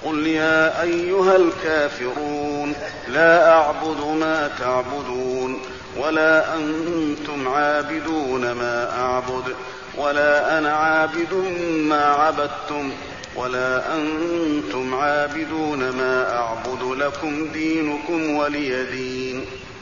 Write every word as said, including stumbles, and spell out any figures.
قل يا أيها الكافرون لا أعبد ما تعبدون ولا أنتم عابدون ما أعبد ولا أنا عابد ما عبدتم ولا أنتم عابدون ما أعبد لكم دينكم ولي دين.